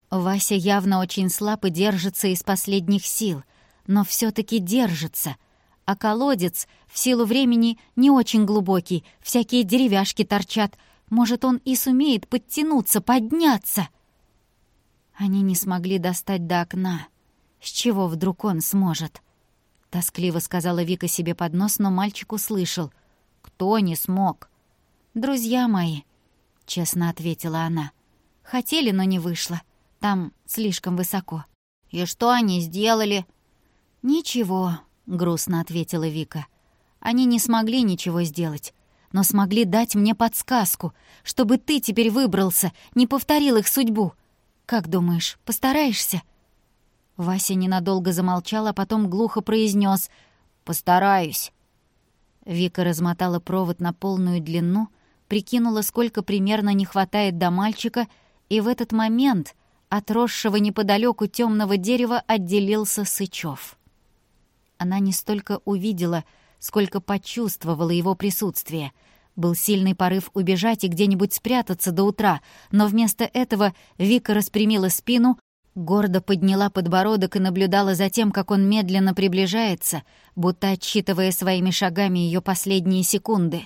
Вася явно очень слаб и держится из последних сил, но все таки держится. А колодец в силу времени не очень глубокий, всякие деревяшки торчат. Может, он и сумеет подтянуться, подняться. Они не смогли достать до окна. С чего вдруг он сможет? Тоскливо сказала Вика себе под нос, но мальчик услышал. «Кто не смог?» «Друзья мои», — честно ответила она. «Хотели, но не вышло. Там слишком высоко». «И что они сделали?» «Ничего», — грустно ответила Вика. «Они не смогли ничего сделать, но смогли дать мне подсказку, чтобы ты теперь выбрался, не повторил их судьбу. Как думаешь, постараешься?» Вася ненадолго замолчал, а потом глухо произнес: «Постараюсь». Вика размотала провод на полную длину, прикинула, сколько примерно не хватает до мальчика, и в этот момент от росшего неподалеку темного дерева отделился Сычев. Она не столько увидела, сколько почувствовала его присутствие. Был сильный порыв убежать и где-нибудь спрятаться до утра, но вместо этого Вика распрямила спину, гордо подняла подбородок и наблюдала за тем, как он медленно приближается, будто отсчитывая своими шагами ее последние секунды.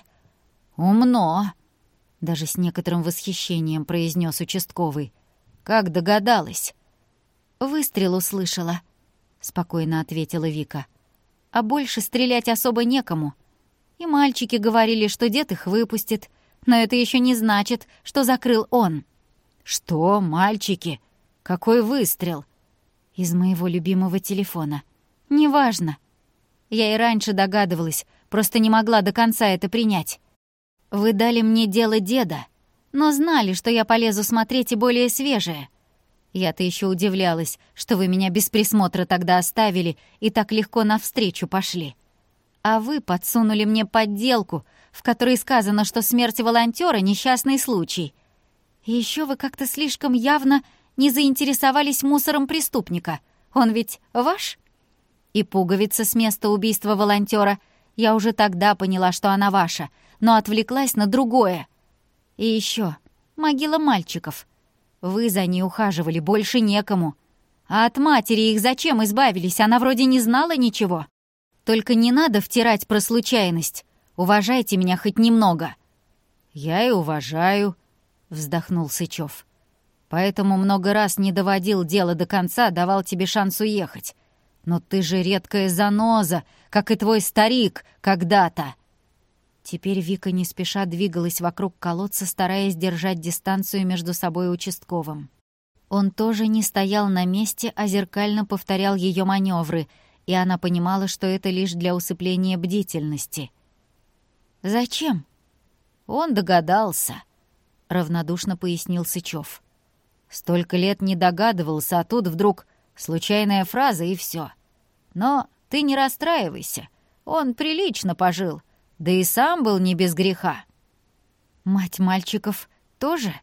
«Умно!» — даже с некоторым восхищением произнес участковый. «Как догадалась?» «Выстрел услышала», — спокойно ответила Вика. «А больше стрелять особо некому. И мальчики говорили, что дед их выпустит, но это еще не значит, что закрыл он». «Что, мальчики? Какой выстрел?» «Из моего любимого телефона. Неважно. Я и раньше догадывалась, просто не могла до конца это принять. Вы дали мне дело деда, но знали, что я полезу смотреть и более свежее. Я-то еще удивлялась, что вы меня без присмотра тогда оставили и так легко навстречу пошли. А вы подсунули мне подделку, в которой сказано, что смерть волонтера — несчастный случай. И еще вы как-то слишком явно не заинтересовались мусором преступника. Он ведь ваш? И пуговица с места убийства волонтера. Я уже тогда поняла, что она ваша, но отвлеклась на другое. И еще могила мальчиков. Вы за ней ухаживали, больше некому. А от матери их зачем избавились? Она вроде не знала ничего. Только не надо втирать про случайность. Уважайте меня хоть немного». «Я и уважаю», — вздохнул Сычев. «Поэтому много раз не доводил дело до конца, давал тебе шанс уехать. Но ты же редкая заноза, как и твой старик когда-то». Теперь Вика не спеша двигалась вокруг колодца, стараясь держать дистанцию между собой и участковым. Он тоже не стоял на месте, а зеркально повторял ее маневры, и она понимала, что это лишь для усыпления бдительности. «Зачем?» «Он догадался», — равнодушно пояснил Сычев. «Столько лет не догадывался, а тут вдруг случайная фраза и все. Но ты не расстраивайся, он прилично пожил, да и сам был не без греха». «Мать мальчиков тоже?»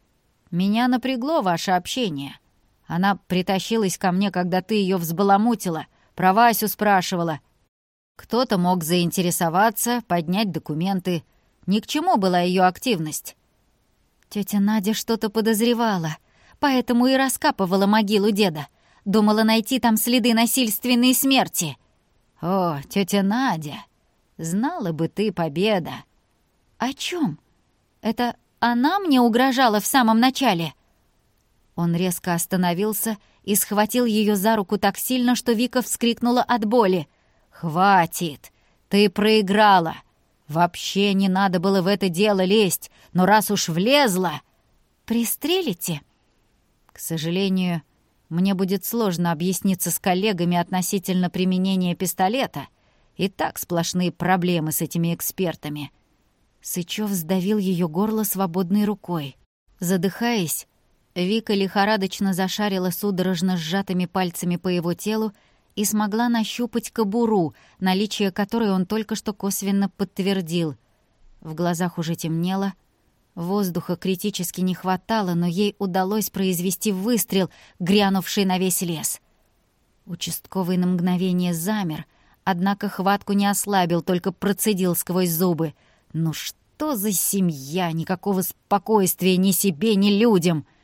«Меня напрягло ваше общение. Она притащилась ко мне, когда ты ее взбаламутила, про Васю спрашивала. Кто-то мог заинтересоваться, поднять документы. Ни к чему была ее активность». «Тетя Надя что-то подозревала, поэтому и раскапывала могилу деда. Думала найти там следы насильственной смерти». «О, тетя Надя, знала бы ты, победа». «О чем? Это она мне угрожала в самом начале?» Он резко остановился и схватил ее за руку так сильно, что Вика вскрикнула от боли. «Хватит! Ты проиграла! Вообще не надо было в это дело лезть, но раз уж влезла...» «Пристрелите?» «К сожалению, мне будет сложно объясниться с коллегами относительно применения пистолета. И так сплошные проблемы с этими экспертами». Сычев сдавил ее горло свободной рукой. Задыхаясь, Вика лихорадочно зашарила судорожно сжатыми пальцами по его телу и смогла нащупать кобуру, наличие которой он только что косвенно подтвердил. В глазах уже темнело, воздуха критически не хватало, но ей удалось произвести выстрел, грянувший на весь лес. Участковый на мгновение замер, однако хватку не ослабил, только процедил сквозь зубы. «Ну что за семья? Никакого спокойствия ни себе, ни людям!»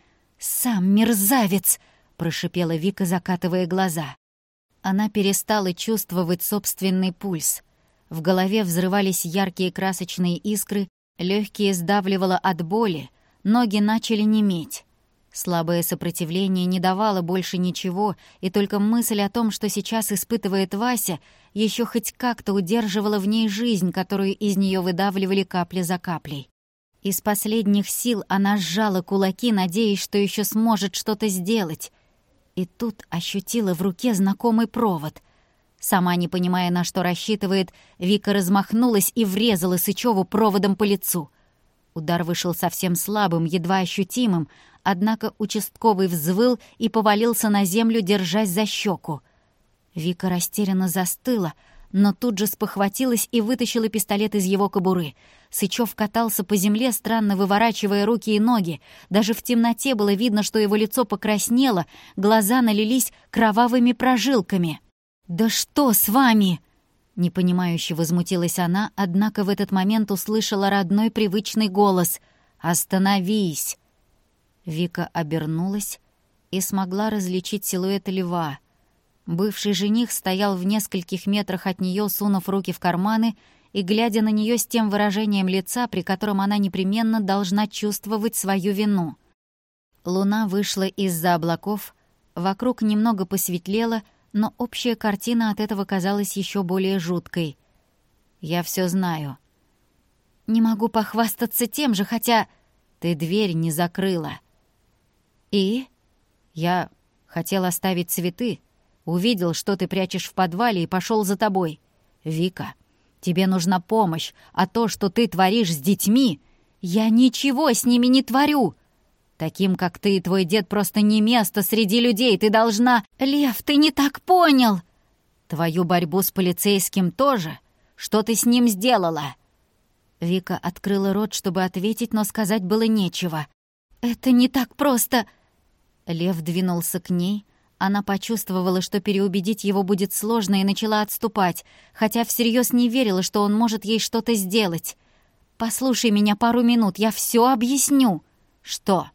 «Сам мерзавец!» — прошипела Вика, закатывая глаза. Она перестала чувствовать собственный пульс. В голове взрывались яркие красочные искры, легкие сдавливало от боли, ноги начали неметь. Слабое сопротивление не давало больше ничего, и только мысль о том, что сейчас испытывает Вася, еще хоть как-то удерживала в ней жизнь, которую из нее выдавливали капля за каплей. Из последних сил она сжала кулаки, надеясь, что еще сможет что-то сделать. И тут ощутила в руке знакомый провод. Сама не понимая, на что рассчитывает, Вика размахнулась и врезала Сычеву проводом по лицу. Удар вышел совсем слабым, едва ощутимым, однако участковый взвыл и повалился на землю, держась за щеку. Вика растерянно застыла, но тут же спохватилась и вытащила пистолет из его кобуры. Сычев катался по земле, странно выворачивая руки и ноги. Даже в темноте было видно, что его лицо покраснело, глаза налились кровавыми прожилками. «Да что с вами?» Непонимающе возмутилась она, однако в этот момент услышала родной привычный голос: «Остановись!». Вика обернулась и смогла различить силуэт льва. Бывший жених стоял в нескольких метрах от нее, сунув руки в карманы и глядя на нее с тем выражением лица, при котором она непременно должна чувствовать свою вину. Луна вышла из-за облаков, вокруг немного посветлело, но общая картина от этого казалась еще более жуткой. «Я все знаю». «Не могу похвастаться тем же, хотя...» «Ты дверь не закрыла». «И?» «Я хотел оставить цветы. Увидел, что ты прячешь в подвале, и пошел за тобой. Вика, тебе нужна помощь, а то, что ты творишь с детьми...» «Я ничего с ними не творю!» «Таким, как ты и твой дед, просто не место среди людей, ты должна...» «Лев, ты не так понял!» «Твою борьбу с полицейским тоже? Что ты с ним сделала?» Вика открыла рот, чтобы ответить, но сказать было нечего. «Это не так просто...» Лев двинулся к ней. Она почувствовала, что переубедить его будет сложно, и начала отступать, хотя всерьез не верила, что он может ей что-то сделать. «Послушай меня пару минут, я все объясню». «Что?»